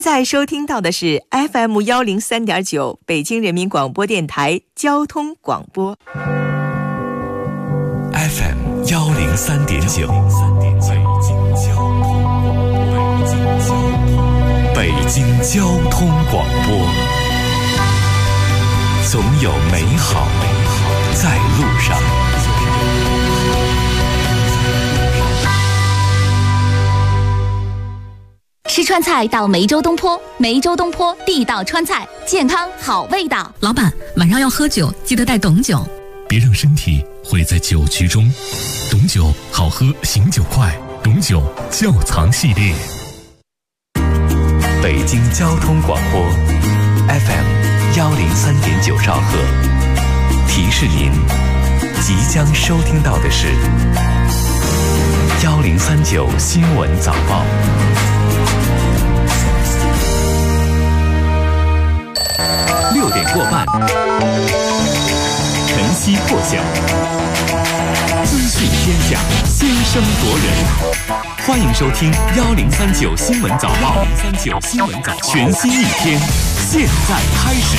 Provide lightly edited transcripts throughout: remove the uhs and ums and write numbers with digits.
在收听到的是 FM103.9 北京人民广播电台交通广播。 FM103.9 北京交通广播，总有美好在路上。 吃川菜到梅州东坡，梅州东坡地道川菜，健康好味道。 老板，晚上要喝酒，记得带董酒。 别让身体毁在酒局中，董酒好喝，醒酒快，董酒窖藏系列。北京交通广播 FM103.9 兆赫，提示您即将收听到的是1039新闻早报。6点过半，晨曦破晓，资讯天下，先声夺人。欢迎收听1039新闻早报，全新一天，现在开始。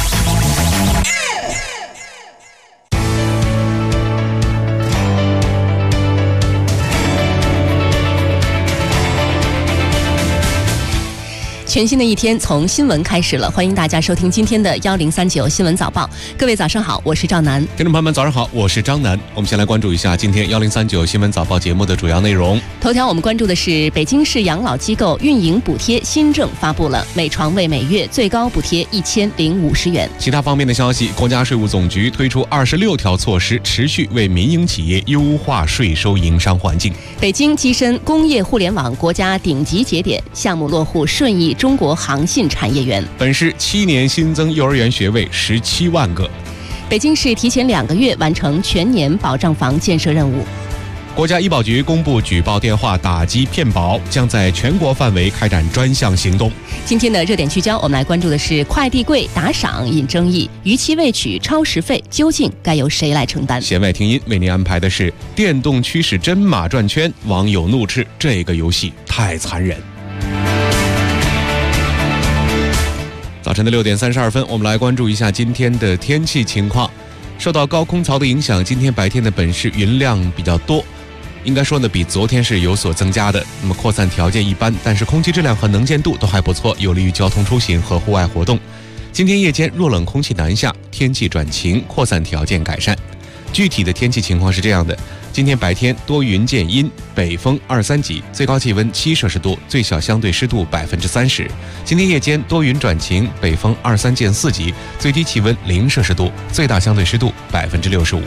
全新的一天从新闻开始了，欢迎大家收听今天的1039新闻早报。各位早上好，我是赵楠。 听众朋友们早上好，我是张楠。我们先来关注一下今天1039新闻早报节目的主要内容。 头条我们关注的是北京市养老机构运营补贴新政发布了，每床位每月最高补贴1050元。 其他方面的消息，国家税务总局推出26条措施，持续为民营企业优化税收营商环境。 北京跻身工业互联网国家顶级节点，项目落户顺义中国航信产业园。 本市7年新增幼儿园学位17万个。 北京市提前2个月完成全年保障房建设任务。 国家医保局公布举报电话打击骗保，将在全国范围开展专项行动。 今天的热点聚焦，我们来关注的是快递贵打赏引争议，逾期未取超时费究竟该由谁来承担？ 弦外听音为您安排的是电动驱使真马转圈，网友怒斥这个游戏太残忍。早晨的6点32分，我们来关注一下今天的天气情况。受到高空槽的影响，今天白天的本市云量比较多，应该说呢比昨天是有所增加的。那么扩散条件一般，但是空气质量和能见度都还不错，有利于交通出行和户外活动。今天夜间弱冷空气南下，天气转晴，扩散条件改善。具体的天气情况是这样的：今天白天多云见阴，北风2、3级，最高气温7摄氏度，最小相对湿度30%。今天夜间多云转晴，北风2、3见4级，最低气温0摄氏度，最大相对湿度65%。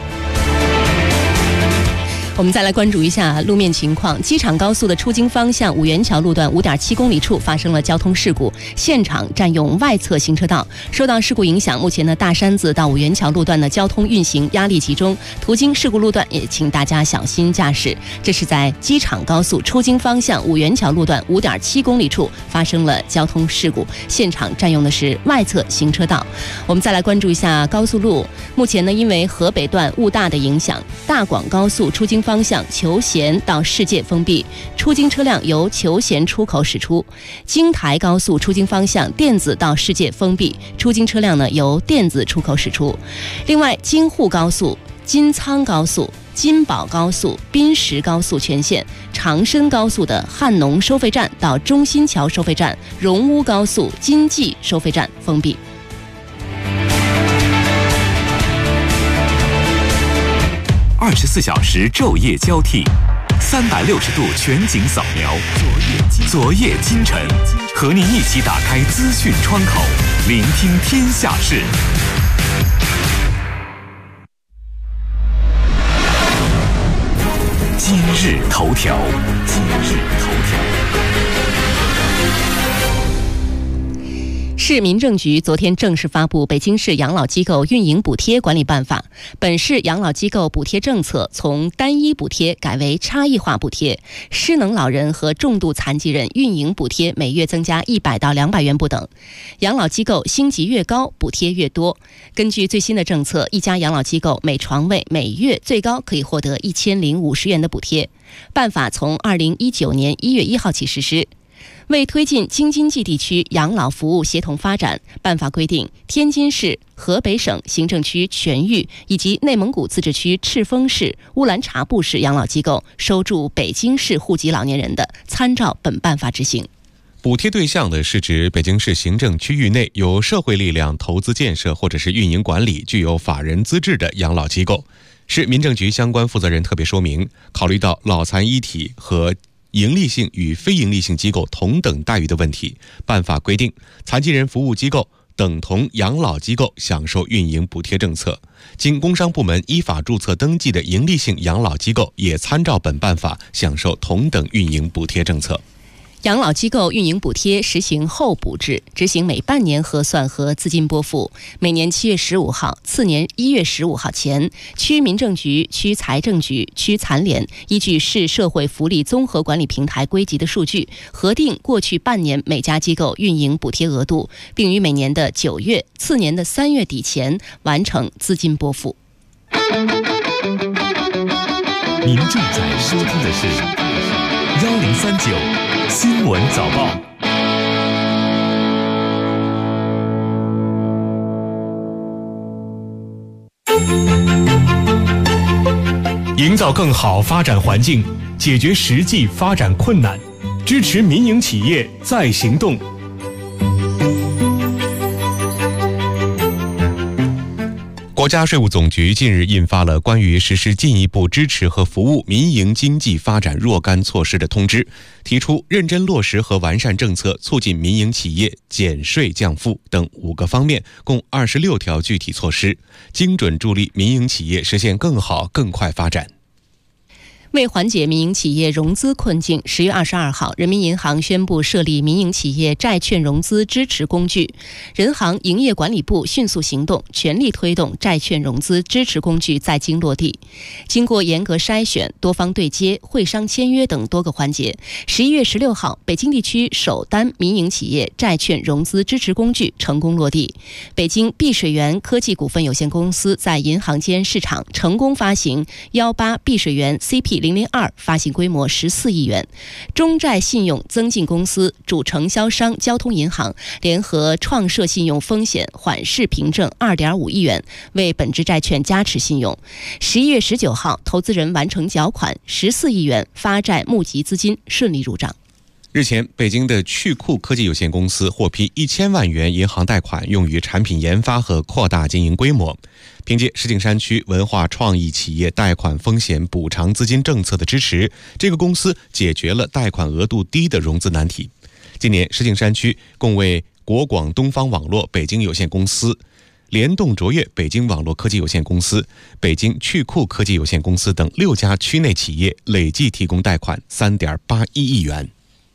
我们再来关注一下路面情况。机场高速的出京方向五元桥路段5.7公里处发生了交通事故，现场占用外侧行车道。受到事故影响，目前呢大山子到五元桥路段的交通运行压力集中，途经事故路段也请大家小心驾驶。这是在机场高速出京方向五元桥路段5.7公里处发生了交通事故，现场占用的是外侧行车道。我们再来关注一下高速路，目前呢因为河北段雾大的影响，大广高速出京方向求贤到世界封闭，出京车辆由求贤出口驶出。京台高速出京方向电子到世界封闭，出京车辆呢由电子出口驶出。另外，京沪高速、金苍高速、金宝高速、滨石高速全线、长深高速的汉农收费站到中心桥收费站、荣乌高速金济收费站封闭。 24小时昼夜交替，360度全景扫描，昨夜今晨，和您一起打开资讯窗口，聆听天下事。今日头条。 市民政局昨天正式发布《北京市养老机构运营补贴管理办法》，本市养老机构补贴政策从单一补贴改为差异化补贴，失能老人和重度残疾人运营补贴每月增加100到200元不等。养老机构星级越高，补贴越多。根据最新的政策，一家养老机构每床位每月最高可以获得1050元的补贴。办法从2019年1月1号起实施。 为推进京津冀地区养老服务协同发展，办法规定，天津市、河北省行政区全域以及内蒙古自治区赤峰市、乌兰察布市养老机构收住北京市户籍老年人的，参照本办法执行。 补贴对象的是指北京市行政区域内有社会力量投资建设或者是运营管理具有法人资质的养老机构。市民政局相关负责人特别说明，考虑到老残一体和盈利性与非盈利性机构同等待遇的问题，办法规定，残疾人服务机构等同养老机构享受运营补贴政策。经工商部门依法注册登记的盈利性养老机构也参照本办法享受同等运营补贴政策。 养老机构运营补贴实行候补制，执行每半年核算和资金拨付。每年7月15号、次年1月15号前，区民政局、区财政局、区残联依据市社会福利综合管理平台归集的数据，核定过去半年每家机构运营补贴额度，并于每年的9月、次年的3月底前完成资金拨付。 您正在收听的是1039新闻早报。营造更好发展环境，解决实际发展困难，支持民营企业再行动。 国家税务总局近日印发了关于实施进一步支持和服务民营经济发展若干措施的通知，提出认真落实和完善政策，促进民营企业减税降负等5个方面，共26条具体措施，精准助力民营企业实现更好更快发展。 为缓解民营企业融资困境，10月22号，人民银行宣布设立民营企业债券融资支持工具。人行营业管理部迅速行动，全力推动债券融资支持工具在京落地。经过严格筛选、多方对接、会商签约等多个环节，11月16号，北京地区首单民营企业债券融资支持工具成功落地。北京碧水园科技股份有限公司在银行间市场成功发行18碧水园 CP002 发行规模14亿元，中债信用增进公司主承销商交通银行联合创设信用风险缓释凭证2.5亿元，为本支债券加持信用。11月19号，投资人完成缴款14亿元，发债募集资金顺利入账。 日前，北京的趣库科技有限公司获批1000万元银行贷款，用于产品研发和扩大经营规模。凭借石景山区文化创意企业贷款风险补偿资金政策的支持，这个公司解决了贷款额度低的融资难题。今年，石景山区共为国广东方网络北京有限公司、联动卓越北京网络科技有限公司、北京趣库科技有限公司等6家区内企业累计提供贷款3.81亿元。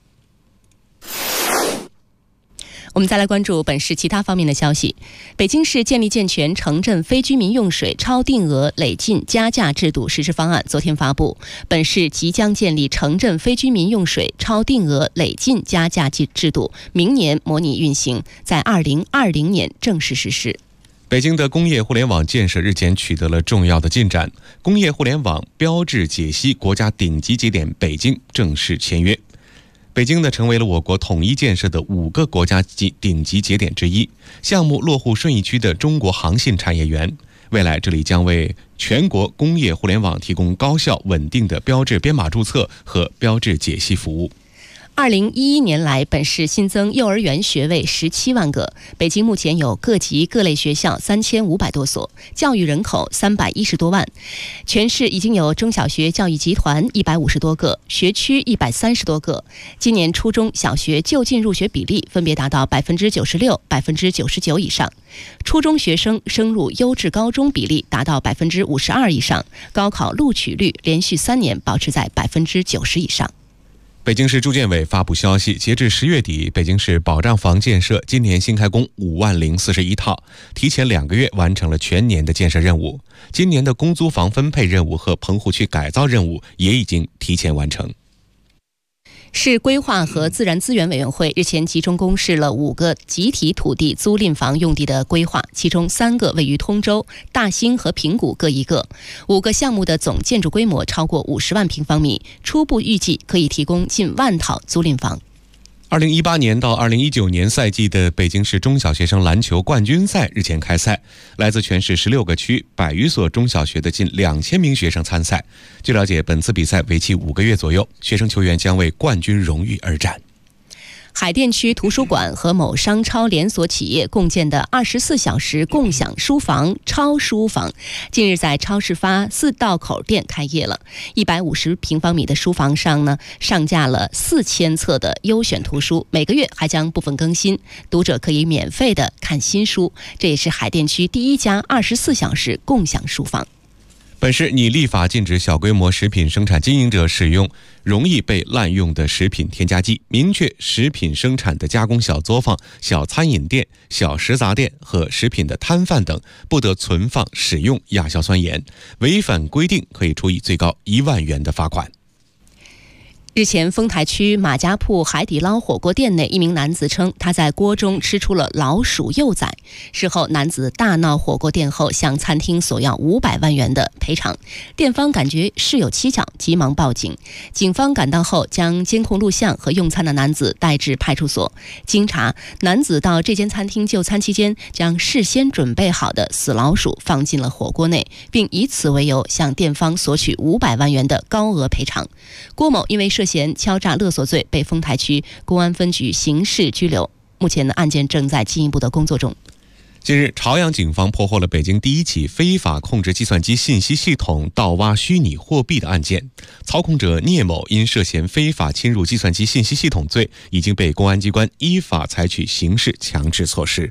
我们再来关注本市其他方面的消息。北京市建立健全城镇非居民用水超定额累进加价制度实施方案昨天发布，本市即将建立城镇非居民用水超定额累进加价制度，明年模拟运行，在2020年正式实施。 北京的工业互联网建设日前取得了重要的进展，工业互联网标志解析国家顶级节点北京正式签约。北京呢，成为了我国统一建设的5个国家顶级节点之一，项目落户顺义区的中国航信产业园。未来这里将为全国工业互联网提供高效稳定的标志编码注册和标志解析服务。 2011年来，本市新增幼儿园学位17万个。北京目前有各级各类学校3500多所，教育人口310多万。全市已经有中小学教育集团150多个，学区130多个。今年初中小学就近入学比例分别达到96%、99%以上。初中学生升入优质高中比例达到52%以上。高考录取率连续3年保持在90%以上。 北京市住建委发布消息，截至10月底，北京市保障房建设今年新开工50041套，提前2个月完成了全年的建设任务。今年的公租房分配任务和棚户区改造任务也已经提前完成。 市规划和自然资源委员会日前集中公示了5个集体土地租赁房用地的规划，其中3个位于通州、大兴和平谷各1个，5个项目的总建筑规模超过50万平方米，初步预计可以提供近1万套租赁房。 2018年到2019年赛季的北京市中小学生篮球冠军赛日前开赛，来自全市16个区100余所中小学的近2000名学生参赛。据了解，本次比赛为期5个月左右，学生球员将为冠军荣誉而战。 海淀区图书馆和某商超连锁企业共建的24小时共享书房超书房，近日在超市发4道口店开业了。150平方米的书房上呢，上架了4000册的优选图书，每个月还将部分更新，读者可以免费的看新书。这也是海淀区第一家24小时共享书房。 本市拟立法禁止小规模食品生产经营者使用容易被滥用的食品添加剂，明确食品生产的加工小作坊、小餐饮店、小食杂店和食品的摊贩等不得存放、使用亚硝酸盐，违反规定可以处以最高1万元的罚款。 日前，丰台区马家铺海底捞火锅店内，一名男子称他在锅中吃出了老鼠幼崽。事后，男子大闹火锅店后，向餐厅索要500万元的赔偿。店方感觉事有蹊跷，急忙报警。警方赶到后，将监控录像和用餐的男子带至派出所。经查，男子到这间餐厅就餐期间，将事先准备好的死老鼠放进了火锅内，并以此为由向店方索取500万元的高额赔偿。郭某因为涉嫌敲诈勒索罪被丰台区公安分局刑事拘留，目前的案件正在进一步的工作中。 近日，朝阳警方破获了北京第一起非法控制计算机信息系统盗挖虚拟货币的案件，操控者聂某因涉嫌非法侵入计算机信息系统罪，已经被公安机关依法采取刑事强制措施。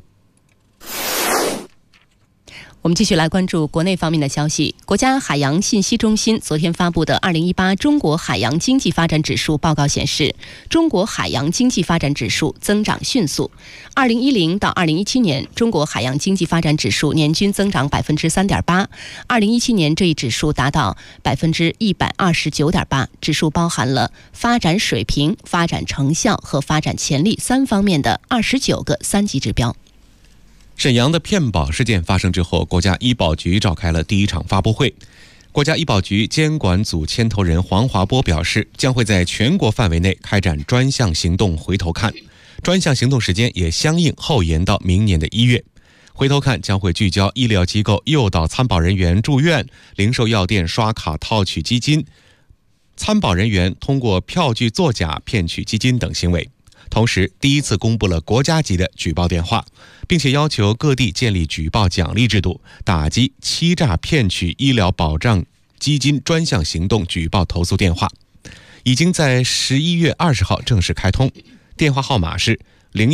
我们继续来关注国内方面的消息。国家海洋信息中心昨天发布的2018中国海洋经济发展指数报告显示，中国海洋经济发展指数增长迅速。2010到2017年，中国海洋经济发展指数年均增长 3.8%。2017年这一指数达到 129.8%， 指数包含了发展水平、发展成效和发展潜力3方面的29个3级指标。 沈阳的骗保事件发生之后，国家医保局召开了第一场发布会。国家医保局监管组牵头人黄华波表示，将会在全国范围内开展专项行动回头看，专项行动时间也相应后延到明年的1月。回头看将会聚焦医疗机构诱导参保人员住院、零售药店刷卡套取基金、参保人员通过票据作假骗取基金等行为。同时，第一次公布了国家级的举报电话，并且要求各地建立举报奖励制度，打击欺诈骗取医疗保障基金专项行动举报投诉电话。已经在11月20号正式开通，电话号码是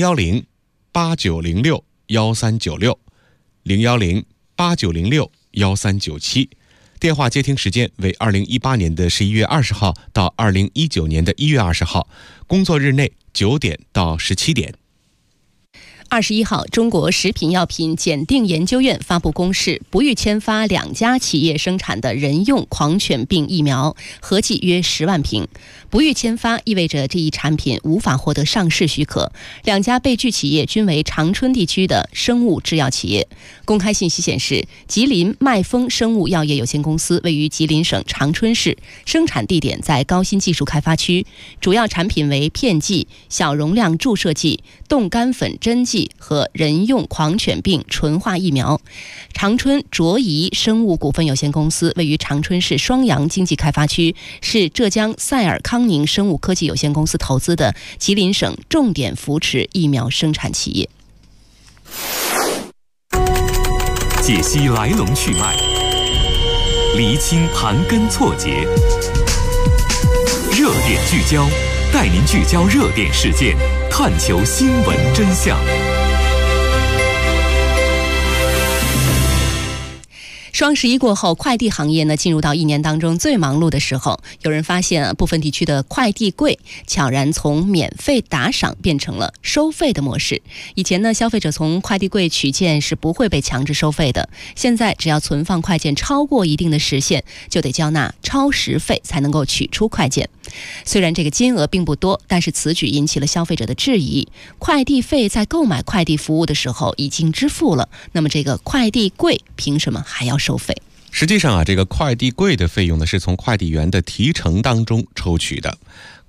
010-8906-1396 010-8906-1397，电话接听时间为2018年的11月20号到2019年的1月20号，工作日内9点到17点。 21号，中国食品药品检定研究院发布公示，不予签发2家企业生产的人用狂犬病疫苗，合计约10万瓶。不予签发意味着这一产品无法获得上市许可。2家被拒企业均为长春地区的生物制药企业。公开信息显示，吉林麦丰生物药业有限公司位于吉林省长春市，生产地点在高新技术开发区，主要产品为片剂、小容量注射剂、冻干粉针剂和人用狂犬病纯化疫苗。长春卓仪生物股份有限公司位于长春市双阳经济开发区，是浙江赛尔康宁生物科技有限公司投资的吉林省重点扶持疫苗生产企业。 解析来龙去脉，厘清盘根错节，热点聚焦，带您聚焦热点事件，探求新闻真相。 双11过后，快递行业呢进入到1年当中最忙碌的时候。有人发现部分地区的快递柜悄然从免费打赏变成了收费的模式。以前呢，消费者从快递柜取件是不会被强制收费的，现在只要存放快件超过一定的时限，就得交纳超时费才能够取出快件。虽然这个金额并不多，但是此举引起了消费者的质疑。快递费在购买快递服务的时候已经支付了，那么这个快递柜凭什么还要收费？ 实际上这个快递柜的费用呢是从快递员的提成当中抽取的。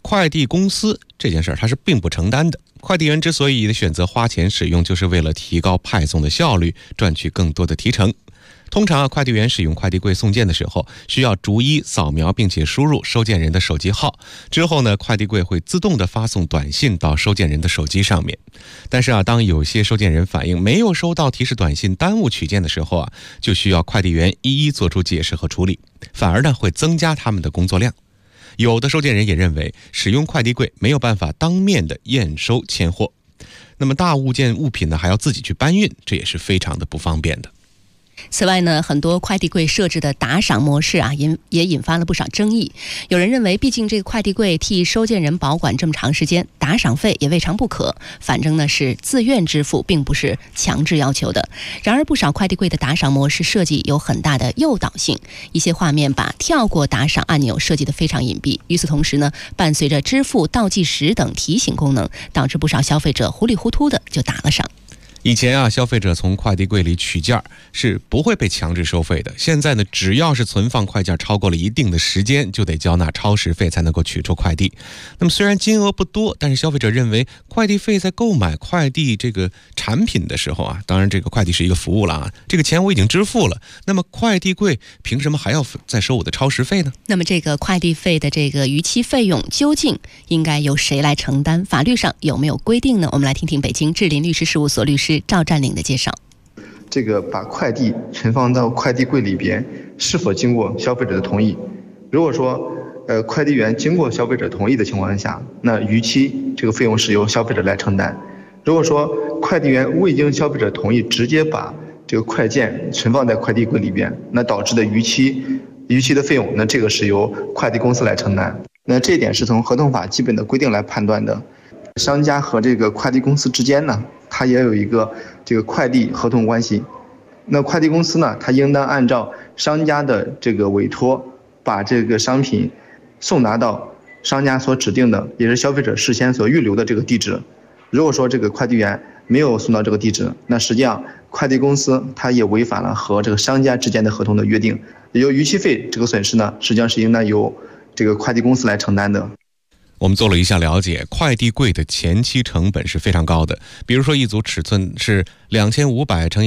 快递公司这件事儿它是并不承担的。快递员之所以选择花钱使用，就是为了提高派送的效率，赚取更多的提成。通常快递员使用快递柜送件的时候，需要逐一扫描并且输入收件人的手机号，之后呢，快递柜会自动的发送短信到收件人的手机上面。但是当有些收件人反映没有收到提示短信，耽误取件的时候就需要快递员一一做出解释和处理，反而呢会增加他们的工作量。有的收件人也认为，使用快递柜没有办法当面的验收签货，那么大物件物品呢还要自己去搬运，这也是非常的不方便的。 此外呢，很多快递柜设置的打赏模式也引发了不少争议。有人认为，毕竟这个快递柜替收件人保管这么长时间，打赏费也未尝不可，反正呢是自愿支付，并不是强制要求的。然而不少快递柜的打赏模式设计有很大的诱导性，一些画面把跳过打赏按钮设计得非常隐蔽。与此同时呢，伴随着支付倒计时等提醒功能，导致不少消费者糊里糊涂的就打了赏。 以前消费者从快递柜里取件是不会被强制收费的。现在呢，只要是存放快件超过了一定的时间，就得交纳超时费才能够取出快递。那么虽然金额不多，但是消费者认为快递费在购买快递这个产品的时候当然这个快递是一个服务了这个钱我已经支付了，那么快递柜凭什么还要再收我的超时费呢？那么这个快递费的这个逾期费用究竟应该由谁来承担？法律上有没有规定呢？我们来听听北京智林律师事务所律师赵占领的介绍。 这个把快递存放到快递柜里边是否经过消费者的同意？如果说快递员经过消费者同意的情况下，那逾期这个费用是由消费者来承担。如果说快递员未经消费者同意直接把这个快件存放在快递柜里边，那导致的逾期的费用，那这个是由快递公司来承担。那这一点是从合同法基本的规定来判断的。商家和这个快递公司之间呢，它也有一个这个快递合同关系。那快递公司呢，它应当按照商家的这个委托，把这个商品送达到商家所指定的，也是消费者事先所预留的这个地址。如果说这个快递员没有送到这个地址，那实际上快递公司它也违反了和这个商家之间的合同的约定。由逾期费这个损失呢，实际上是应当由这个快递公司来承担的。 我们做了一下了解，快递柜的前期成本是非常高的。比如说一组尺寸是2500乘以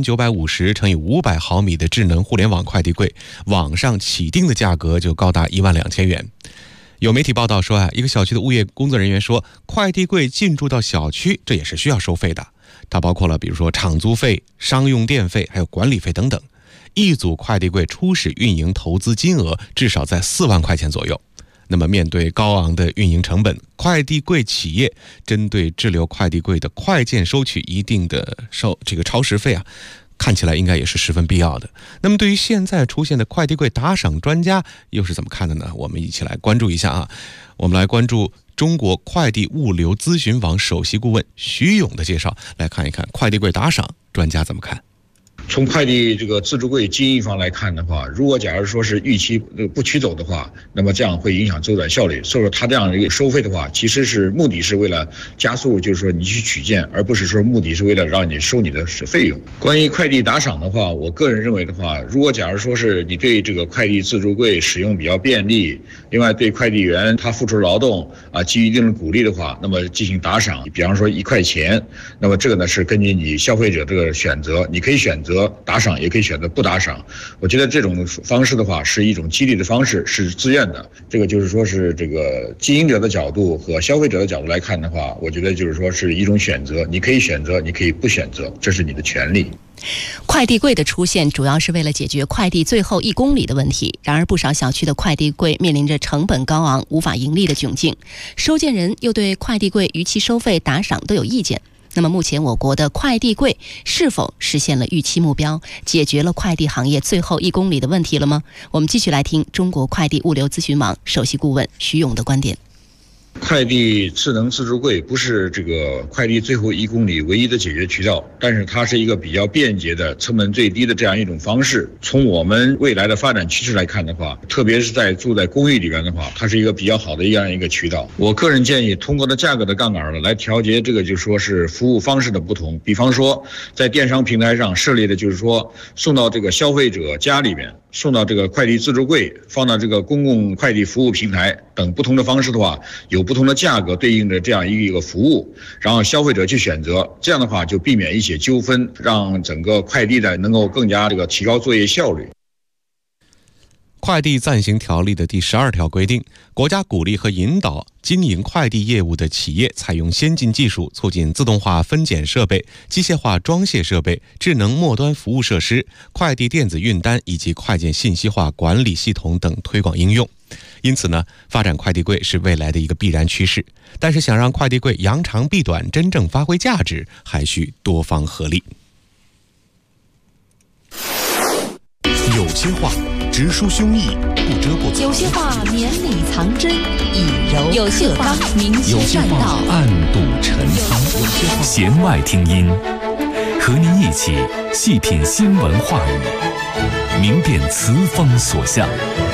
1950乘以500毫米的智能互联网快递柜，网上起订的价格就高达12000元。有媒体报道说一个小区的物业工作人员说，快递柜进驻到小区，这也是需要收费的。它包括了比如说场租费、商用电费还有管理费等等。一组快递柜初始运营投资金额至少在4万块钱左右。那么面对高昂的运营成本，快递柜企业针对滞留快递柜的快件收取一定的这个超时费看起来应该也是十分必要的。那么对于现在出现的快递柜打赏专家又是怎么看的呢？我们一起来关注一下我们来关注中国快递物流咨询网首席顾问徐勇的介绍，来看一看快递柜打赏专家怎么看。 从快递这个自助柜经营方来看的话，如果假如说是逾期不取走的话，那么这样会影响周转效率。所以说他这样一个收费的话，其实是目的是为了加速，就是说你去取件，而不是说目的是为了让你收你的费用。关于快递打赏的话，我个人认为的话，如果假如说是你对这个快递自助柜使用比较便利，另外对快递员他付出劳动给予一定的鼓励的话，那么进行打赏，比方说1块钱，那么这个呢是根据你消费者这个选择，你可以选择打赏，也可以选择不打赏。我觉得这种方式的话是一种激励的方式，是自愿的。这个就是说是这个经营者的角度和消费者的角度来看的话，我觉得就是说是一种选择，你可以选择，你可以不选择，这是你的权利。 快递柜的出现主要是为了解决快递最后1公里的问题，然而不少小区的快递柜面临着成本高昂、无法盈利的窘境，收件人又对快递柜逾期收费、打赏都有意见。那么目前我国的快递柜是否实现了预期目标，解决了快递行业最后1公里的问题了吗？我们继续来听中国快递物流咨询网首席顾问徐勇的观点。 快递智能自助柜不是这个快递最后1公里唯一的解决渠道，但是它是一个比较便捷的、成本最低的这样一种方式。从我们未来的发展趋势来看的话，特别是住在公寓里边的话，它是一个比较好的这样一个渠道。我个人建议通过价格的杠杆来调节这个，就说是服务方式的不同。比方说在电商平台上设立的就是说送到这个消费者家里边， 送到这个快递自助柜，放到这个公共快递服务平台等不同的方式的话，有不同的价格对应的这样一个服务，然后消费者去选择，这样的话就避免一些纠纷，让整个快递的能够更加提高作业效率。 快递暂行条例的第12条规定，国家鼓励和引导经营快递业务的企业采用先进技术，促进自动化分拣设备、机械化装卸设备、智能末端服务设施、快递电子运单以及快件信息化管理系统等推广应用。因此呢，发展快递柜是未来的一个必然趋势。但是想让快递柜扬长避短，真正发挥价值，还需多方合力。 有些话直抒胸臆，不遮不藏； 有些话绵里藏针，以柔有些话明有些话确栈道， 暗度陈仓；有些话弦外听音，和您一起细品新闻话语，明辨词风所向。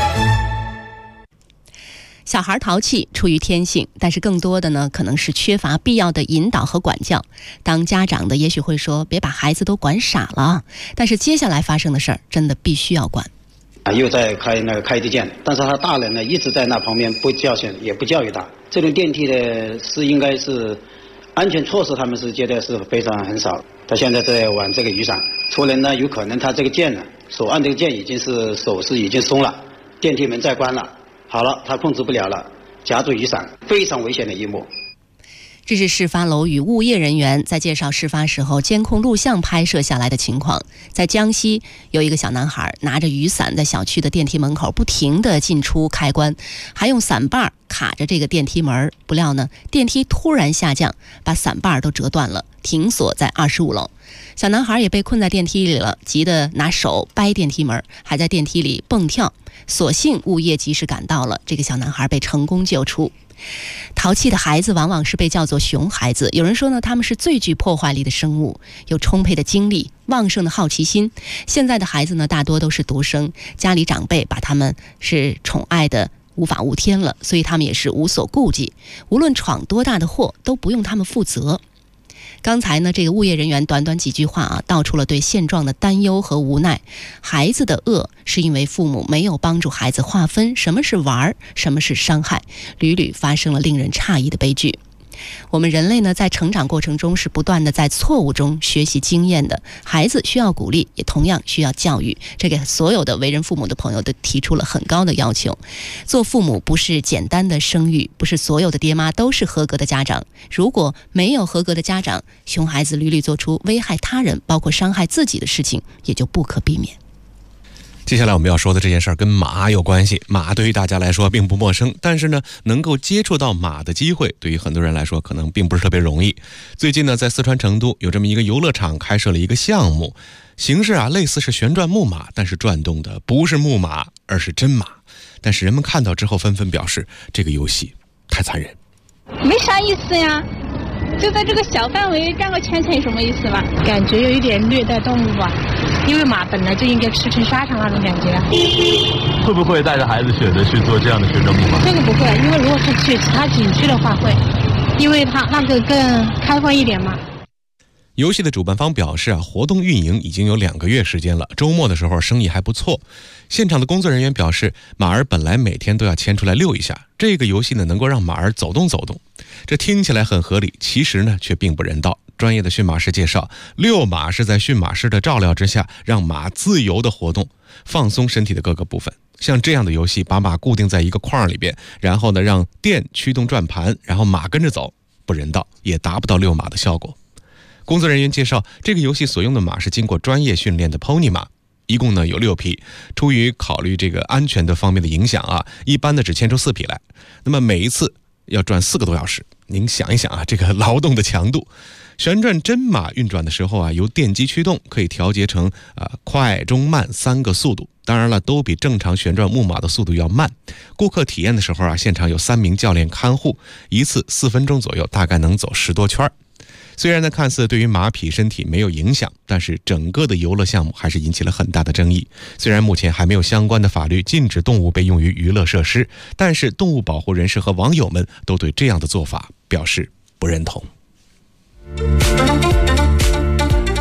小孩淘气出于天性，但是更多的呢，可能是缺乏必要的引导和管教。当家长的也许会说，别把孩子都管傻了，但是接下来发生的事儿真的必须要管。 又在开那个快递店，但是他大人呢一直在那旁边不教训也不教育他。这种电梯的是应该是安全措施，他们是觉得是非常很少。他现在在玩这个雨伞，出人呢有可能他这个键呢手按这个键手是已经松了，电梯门再关了，好了，他控制不了了，夹住雨伞，非常危险的一幕。 这是事发楼宇物业人员在介绍事发时候监控录像拍摄下来的情况。在江西，有一个小男孩拿着雨伞在小区的电梯门口不停地进出开关，还用伞把卡着这个电梯门。不料呢，电梯突然下降，把伞把都折断了，停锁在25楼。小男孩也被困在电梯里了，急得拿手掰电梯门，还在电梯里蹦跳。所幸物业及时赶到了，这个小男孩被成功救出。淘气的孩子往往是被叫做熊孩子，有人说呢，他们是最具破坏力的生物，有充沛的精力，旺盛的好奇心。现在的孩子呢，大多都是独生，家里长辈把他们是宠爱的无法无天了，所以他们也是无所顾忌，无论闯多大的祸都不用他们负责。刚才呢，这个物业人员短短几句话道出了对现状的担忧和无奈。孩子的恶是因为父母没有帮助孩子划分什么是玩，什么是伤害，屡屡发生了令人诧异的悲剧。我们人类呢，在成长过程中是不断的在错误中学习经验的，孩子需要鼓励，也同样需要教育。这给所有的为人父母的朋友都提出了很高的要求。做父母不是简单的生育，不是所有的爹妈都是合格的家长。如果没有合格的家长，熊孩子屡屡做出危害他人，包括伤害自己的事情，也就不可避免。 接下来我们要说的这件事儿跟马有关系。马对于大家来说并不陌生，但是呢，能够接触到马的机会对于很多人来说可能并不是特别容易。最近呢，在四川成都有这么一个游乐场开设了一个项目，形式类似是旋转木马，但是转动的不是木马，而是真马。但是人们看到之后纷纷表示，这个游戏太残忍， 没啥意思呀，就在这个小范围赚个钱才有什么意思吧？ 感觉有一点虐待动物吧，因为马本来就应该吃成沙场那种感觉。 会不会带着孩子选择去做这样的旋转木马？ 这个不会，因为如果是去其他景区的话会，因为它那个更开放一点嘛。 游戏的主办方表示活动运营已经有2个月时间了，周末的时候生意还不错。现场的工作人员表示，马儿本来每天都要牵出来遛一下，这个游戏呢能够让马儿走动走动。这听起来很合理，其实呢却并不人道。专业的驯马师介绍，遛马是在驯马师的照料之下，让马自由的活动，放松身体的各个部分。像这样的游戏，把马固定在一个框里边，然后呢让电驱动转盘，然后马跟着走，不人道，也达不到遛马的效果。工作人员介绍，这个游戏所用的马是经过专业训练的 Pony 马，一共呢有6匹。出于考虑这个安全的方面的影响一般的只牵出4匹来。那么每一次要转4个多小时，您想一想这个劳动的强度。旋转真马运转的时候由电机驱动，可以调节成快中慢3个速度。当然了，都比正常旋转木马的速度要慢。顾客体验的时候现场有3名教练看护，一次4分钟左右，大概能走10多圈。虽然呢看似对于马匹身体没有影响，但是整个的游乐项目还是引起了很大的争议。虽然目前还没有相关的法律禁止动物被用于娱乐设施，但是动物保护人士和网友们都对这样的做法表示不认同。早晨的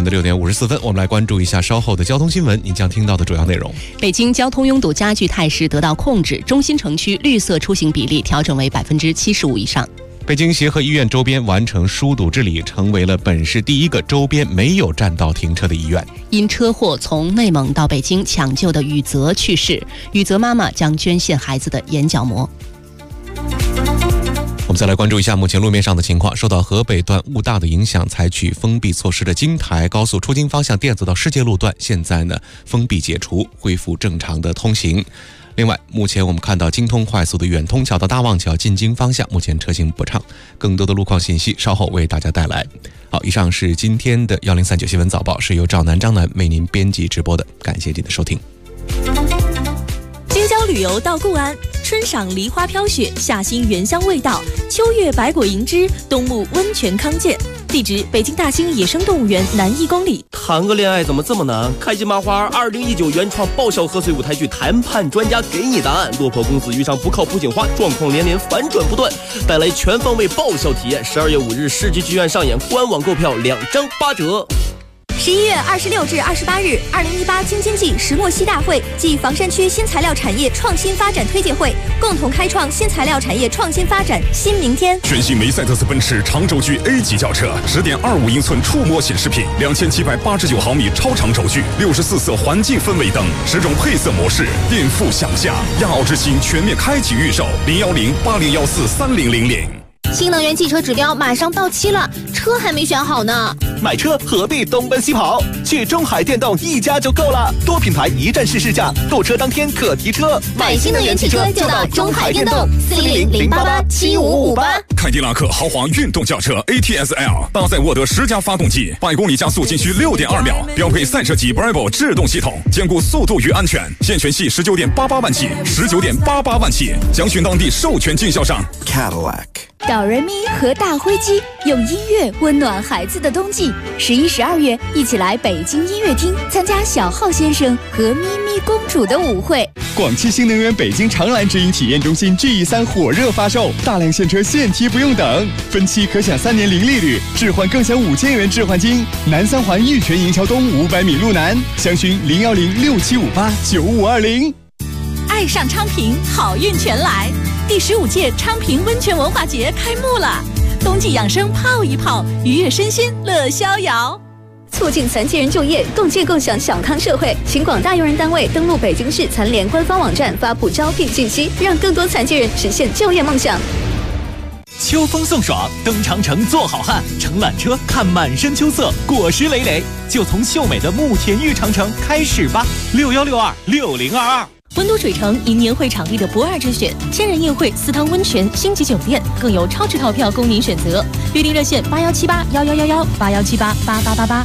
的6点54分，我们来关注一下稍后的交通新闻，你将听到的主要内容。 北京交通拥堵加剧态势得到控制，中心城区绿色出行比例调整为75%以上。 北京协和医院周边完成疏堵治理，成为了本市第一个周边没有占道停车的医院。 因车祸从内蒙到北京抢救的宇泽去世，宇泽妈妈将捐献孩子的眼角膜。 我们再来关注一下目前路面上的情况。受到河北段雾大的影响，采取封闭措施的京台高速出京方向电子到世界路段，现在呢封闭解除，恢复正常的通行。另外，目前我们看到京通快速的远通桥到大望桥进京方向，目前车行不畅。更多的路况信息稍后为大家带来。好，以上是今天的1039新闻早报，是由赵南、张楠为您编辑直播的，感谢您的收听。 京郊旅游到固安，春赏梨花飘雪，夏欣原香味道，秋月百果银枝，冬沐温泉康健。地址：北京大兴野生动物园南1公里。 谈个恋爱怎么这么难？开心麻花2019原创爆笑贺岁舞台剧谈判专家给你答案。落魄公子遇上不靠谱警花，状况连连，反转不断，带来全方位爆笑体验。12月5日世纪剧院上演，官网购票2张8折。 11月26至28日，2018京津冀石墨烯大会暨房山区新材料产业创新发展推介会，共同开创新材料产业创新发展新明天。 全新梅赛德斯奔驰长轴距 A 级轿车，10.25英寸触摸显示屏，2789毫米超长轴距，64色环境氛围灯，10种配色模式，颠覆想象。亚奥之星全面开启预售，01080143000。 新能源汽车指标马上到期了，车还没选好呢。 买车何必东奔西跑？去中海电动一家就够了，多品牌一站式试驾，购车当天可提车。 买新能源汽车就到中海电动，400-088-7558。 凯迪拉克豪华运动轿车 ATS-L 搭载沃德10加发动机，100公里加速仅需6.2秒，标配赛车级 Bravo 制动系统，兼顾速度与安全。现权系19.88万起，19.88万起，详询当地授权经销商。 Cadillac。 哆瑞咪和大灰鸡用音乐温暖孩子的冬季。11、12月，一起来北京音乐厅参加小浩先生和咪咪公主的舞会。 广汽新能源北京长蓝直营体验中心 GE3 火热发售，大量现车现提不用等，分期可享3年零利率，置换更享5000元置换金。南三环玉泉营桥东500米路南，详询01067589520。 爱上昌平，好运全来。第15届昌平温泉文化节开幕了，冬季养生泡一泡，愉悦身心乐逍遥。促进残疾人就业，共建共享小康社会，请广大用人单位登录北京市残联官方网站发布招聘信息，让更多残疾人实现就业梦想。 秋风送爽，登长城做好汉，乘缆车看满山秋色，果实累累，就从秀美的慕田峪长城开始吧。61626022。 温都水城迎年会场地的不二之选，千人宴会、4汤温泉、星级酒店，更有超值套票供您选择。预订热线8178111181788888。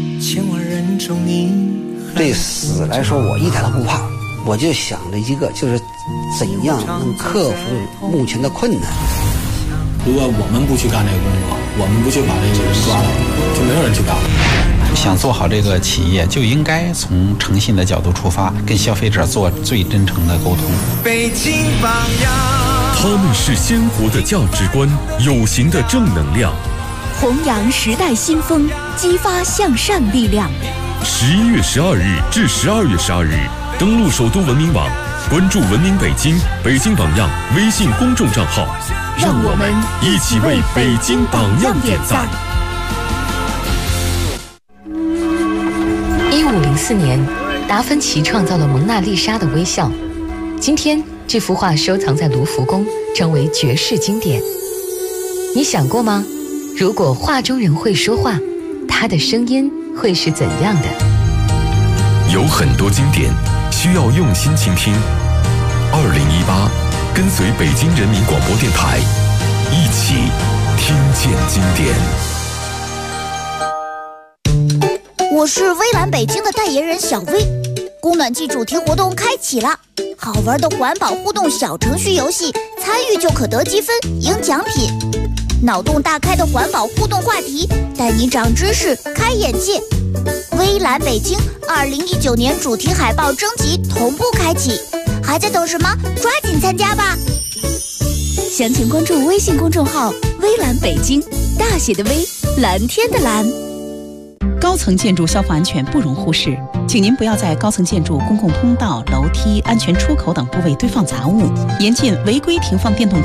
对死来说，我一点都不怕，我就想着一个，就是怎样能克服目前的困难。 如果我们不去干这个工作，我们不去把这个人抓到，就没有人去干了。 想做好这个企业，就应该从诚信的角度出发，跟消费者做最真诚的沟通。 北京榜样， 他们是鲜活的价值观，有形的正能量， 弘扬时代新风，激发向善力量。 11月12日至12月12日，登录首都文明网，关注文明北京、北京榜样微信公众账号， 让我们一起为北京榜样点赞。 1504年，达芬奇创造了蒙娜丽莎的微笑。今天，这幅画收藏在卢浮宫，成为绝世经典。你想过吗？如果画中人会说话，他的声音会是怎样的？ 有很多经典需要用心倾听。2018，跟随北京人民广播电台，一起听见经典。 我是微蓝北京的代言人小薇，供暖季主题活动开启了，好玩的环保互动小程序游戏，参与就可得积分赢奖品。脑洞大开的环保互动话题，带你长知识开眼界。微蓝北京2019年主题海报征集同步开启，还在等什么？抓紧参加吧！详情关注微信公众号微蓝北京，大写的微，蓝天的蓝。 高层建筑消防安全不容忽视，请您不要在高层建筑公共通道、楼梯、安全出口等部位堆放杂物，严禁违规停放电动车。